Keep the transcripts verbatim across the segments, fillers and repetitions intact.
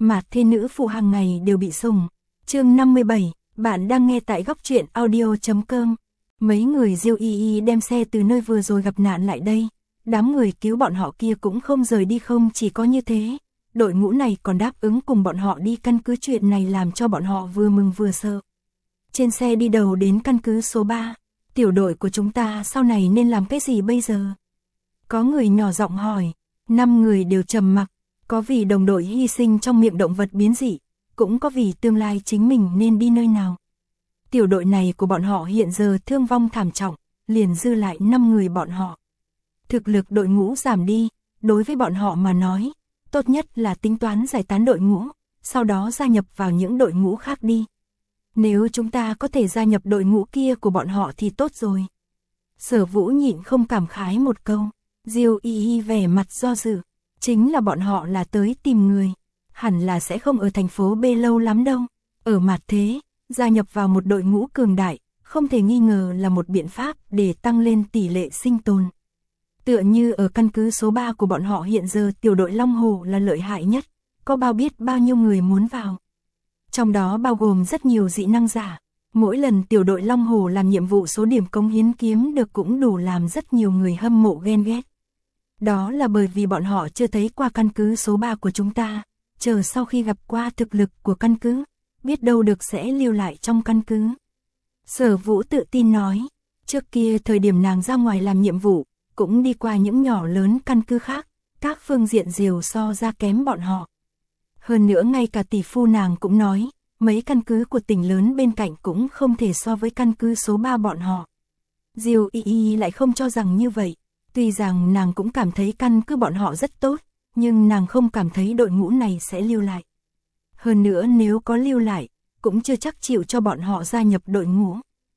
Mạt thế nữ phụ hàng ngày đều bị sủng. Chương năm mươi bảy, bạn đang nghe tại góc truyện audio chấm com. Mấy người Diêu Y Y đem xe từ nơi vừa rồi gặp nạn lại đây. Đám người cứu bọn họ kia cũng không rời đi, không chỉ có như thế. Đội ngũ này còn đáp ứng cùng bọn họ đi căn cứ, chuyện này làm cho bọn họ vừa mừng vừa sợ. Trên xe đi đầu đến căn cứ số ba. Tiểu đội của chúng ta sau này nên làm cái gì bây giờ? Có người nhỏ giọng hỏi. Năm người đều trầm mặc. Có vì đồng đội hy sinh trong miệng động vật biến dị, cũng có vì tương lai chính mình nên đi nơi nào. Tiểu đội này của bọn họ hiện giờ thương vong thảm trọng, liền dư lại năm người bọn họ. Thực lực đội ngũ giảm đi, đối với bọn họ mà nói, tốt nhất là tính toán giải tán đội ngũ, sau đó gia nhập vào những đội ngũ khác đi. Nếu chúng ta có thể gia nhập đội ngũ kia của bọn họ thì tốt rồi. Sở Vũ nhịn không cảm khái một câu. Diêu Y Y vẻ mặt do dự. Chính là bọn họ là tới tìm người, hẳn là sẽ không ở thành phố B lâu lắm đâu. Ở mặt thế, gia nhập vào một đội ngũ cường đại, không thể nghi ngờ là một biện pháp để tăng lên tỷ lệ sinh tồn. Tựa như ở căn cứ số ba của bọn họ hiện giờ, tiểu đội Long Hổ là lợi hại nhất, có bao biết bao nhiêu người muốn vào. Trong đó bao gồm rất nhiều dị năng giả, mỗi lần tiểu đội Long Hổ làm nhiệm vụ số điểm cống hiến kiếm được cũng đủ làm rất nhiều người hâm mộ ghen ghét. Đó là bởi vì bọn họ chưa thấy qua căn cứ số ba của chúng ta, chờ sau khi gặp qua thực lực của căn cứ, biết đâu được sẽ lưu lại trong căn cứ. Sở Vũ tự tin nói, trước kia thời điểm nàng ra ngoài làm nhiệm vụ, cũng đi qua những nhỏ lớn căn cứ khác, các phương diện diều so ra kém bọn họ. Hơn nữa ngay cả tỷ phu nàng cũng nói, mấy căn cứ của tỉnh lớn bên cạnh cũng không thể so với căn cứ số ba bọn họ. Diêu Y Y lại không cho rằng như vậy. Tuy rằng nàng cũng cảm thấy căn cứ bọn họ rất tốt, nhưng nàng không cảm thấy đội ngũ này sẽ lưu lại. Hơn nữa nếu có lưu lại, cũng chưa chắc chịu cho bọn họ gia nhập đội ngũ.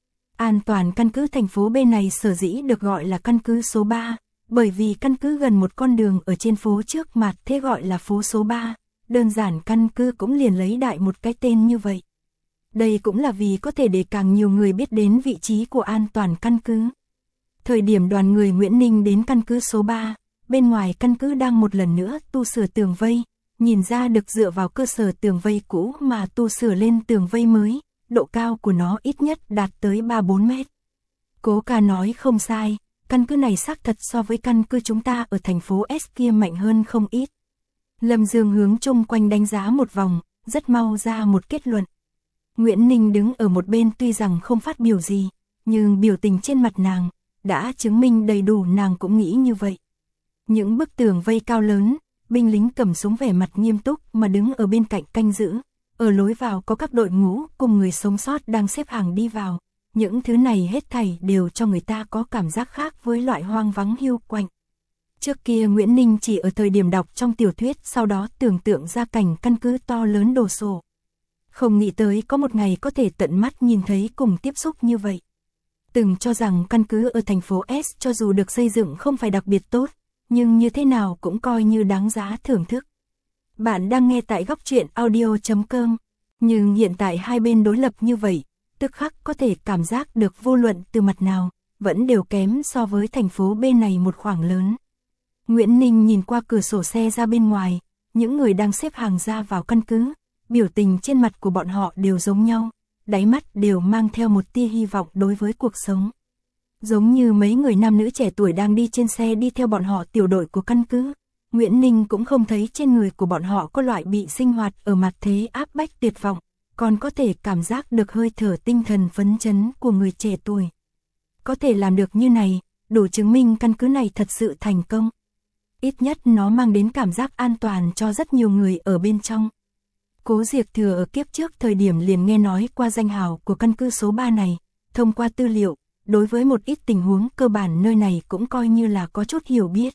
An toàn căn cứ thành phố B này sở dĩ được gọi là căn cứ số ba, bởi vì căn cứ gần một con đường ở trên phố trước mặt, thế gọi là phố số ba, đơn giản căn cứ cũng liền lấy đại một cái tên như vậy. Đây cũng là vì có thể để càng nhiều người biết đến vị trí của an toàn căn cứ. Thời điểm đoàn người Nguyễn Ninh đến căn cứ số ba, bên ngoài căn cứ đang một lần nữa tu sửa tường vây, nhìn ra được dựa vào cơ sở tường vây cũ mà tu sửa lên tường vây mới, độ cao của nó ít nhất đạt tới ba bốn mét. Cố Ca nói không sai, căn cứ này xác thật so với căn cứ chúng ta ở thành phố S kia mạnh hơn không ít. Lâm Dương hướng chung quanh đánh giá một vòng, rất mau ra một kết luận. Nguyễn Ninh đứng ở một bên tuy rằng không phát biểu gì, nhưng biểu tình trên mặt nàng đã chứng minh đầy đủ nàng cũng nghĩ như vậy. Những bức tường vây cao lớn, binh lính cầm súng vẻ mặt nghiêm túc mà đứng ở bên cạnh canh giữ. Ở lối vào có các đội ngũ cùng người sống sót đang xếp hàng đi vào. Những thứ này hết thảy đều cho người ta có cảm giác khác với loại hoang vắng hiu quạnh. Trước kia Nguyễn Ninh chỉ ở thời điểm đọc trong tiểu thuyết, sau đó tưởng tượng ra cảnh căn cứ to lớn đồ sộ. Không nghĩ tới có một ngày có thể tận mắt nhìn thấy cùng tiếp xúc như vậy. Từng cho rằng căn cứ ở thành phố S cho dù được xây dựng không phải đặc biệt tốt, nhưng như thế nào cũng coi như đáng giá thưởng thức. Bạn đang nghe tại góc truyện audio chấm com, nhưng hiện tại hai bên đối lập như vậy, tức khắc có thể cảm giác được vô luận từ mặt nào, vẫn đều kém so với thành phố B này một khoảng lớn. Nguyễn Ninh nhìn qua cửa sổ xe ra bên ngoài, những người đang xếp hàng ra vào căn cứ, biểu tình trên mặt của bọn họ đều giống nhau. Đáy mắt đều mang theo một tia hy vọng đối với cuộc sống. Giống như mấy người nam nữ trẻ tuổi đang đi trên xe đi theo bọn họ tiểu đội của căn cứ, Nguyễn Ninh cũng không thấy trên người của bọn họ có loại bị sinh hoạt ở mặt thế áp bách tuyệt vọng, còn có thể cảm giác được hơi thở tinh thần phấn chấn của người trẻ tuổi. Có thể làm được như này, đủ chứng minh căn cứ này thật sự thành công. Ít nhất nó mang đến cảm giác an toàn cho rất nhiều người ở bên trong. Cố Diệp Thừa ở kiếp trước thời điểm liền nghe nói qua danh hào của căn cứ số ba này, thông qua tư liệu, đối với một ít tình huống cơ bản nơi này cũng coi như là có chút hiểu biết.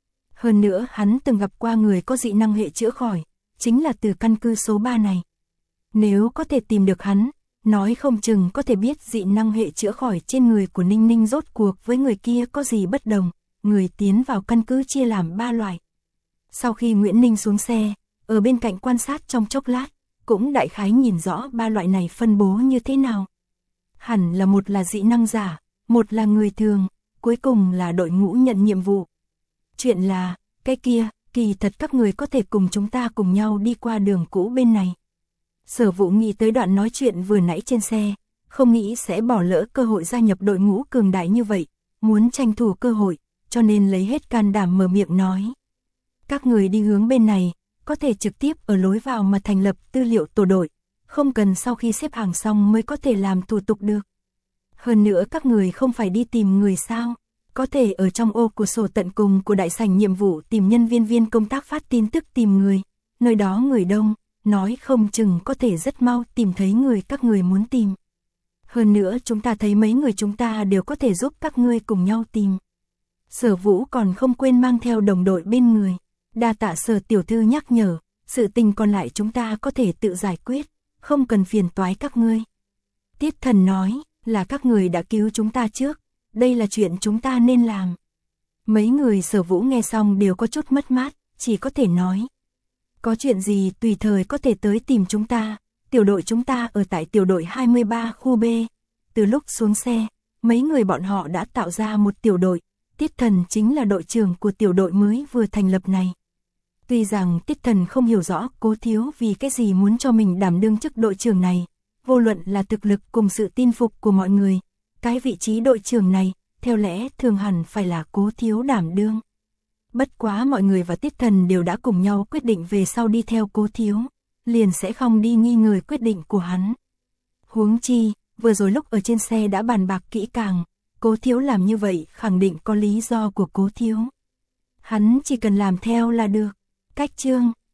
Hơn nữa hắn từng gặp qua người có dị năng hệ chữa khỏi, chính là từ căn cứ số ba này. Nếu có thể tìm được hắn, nói không chừng có thể biết dị năng hệ chữa khỏi trên người của Ninh Ninh rốt cuộc với người kia có gì bất đồng. Người tiến vào căn cứ chia làm ba loại. Sau khi Nguyễn Ninh xuống xe, ở bên cạnh quan sát trong chốc lát, cũng đại khái nhìn rõ ba loại này phân bố như thế nào. Hẳn là một là dị năng giả, một là người thường, cuối cùng là đội ngũ nhận nhiệm vụ. Chuyện là, cái kia, kỳ thật các người có thể cùng chúng ta cùng nhau đi qua đường cũ bên này. Sở Vũ nghĩ tới đoạn nói chuyện vừa nãy trên xe, không nghĩ sẽ bỏ lỡ cơ hội gia nhập đội ngũ cường đại như vậy, muốn tranh thủ cơ hội, cho nên lấy hết can đảm mở miệng nói. Các người đi hướng bên này, có thể trực tiếp ở lối vào mà thành lập tư liệu tổ đội, không cần sau khi xếp hàng xong mới có thể làm thủ tục được. Hơn nữa các người không phải đi tìm người sao, có thể ở trong ô của sổ tận cùng của đại sảnh nhiệm vụ tìm nhân viên viên công tác phát tin tức tìm người, nơi đó người đông, nói không chừng có thể rất mau tìm thấy người các người muốn tìm. Hơn nữa chúng ta thấy mấy người chúng ta đều có thể giúp các ngươi cùng nhau tìm. Sở Vũ còn không quên mang theo đồng đội bên người, đa tạ Sở tiểu thư nhắc nhở, sự tình còn lại chúng ta có thể tự giải quyết, không cần phiền toái các ngươi. Tiết Thần nói, là các người đã cứu chúng ta trước, đây là chuyện chúng ta nên làm. Mấy người Sở Vũ nghe xong đều có chút mất mát, chỉ có thể nói. Có chuyện gì tùy thời có thể tới tìm chúng ta, tiểu đội chúng ta ở tại tiểu đội hai mươi ba khu B. Từ lúc xuống xe, mấy người bọn họ đã tạo ra một tiểu đội, Tiết Thần chính là đội trưởng của tiểu đội mới vừa thành lập này. Tuy rằng Tiết Thần không hiểu rõ Cố Thiếu vì cái gì muốn cho mình đảm đương chức đội trưởng này, vô luận là thực lực cùng sự tin phục của mọi người, cái vị trí đội trưởng này, theo lẽ thường hẳn phải là Cố Thiếu đảm đương. Bất quá mọi người và Tiết Thần đều đã cùng nhau quyết định về sau đi theo Cố Thiếu, liền sẽ không đi nghi ngờ quyết định của hắn. Huống chi, vừa rồi lúc ở trên xe đã bàn bạc kỹ càng, Cố Thiếu làm như vậy khẳng định có lý do của Cố Thiếu. Hắn chỉ cần làm theo là được. Cách chương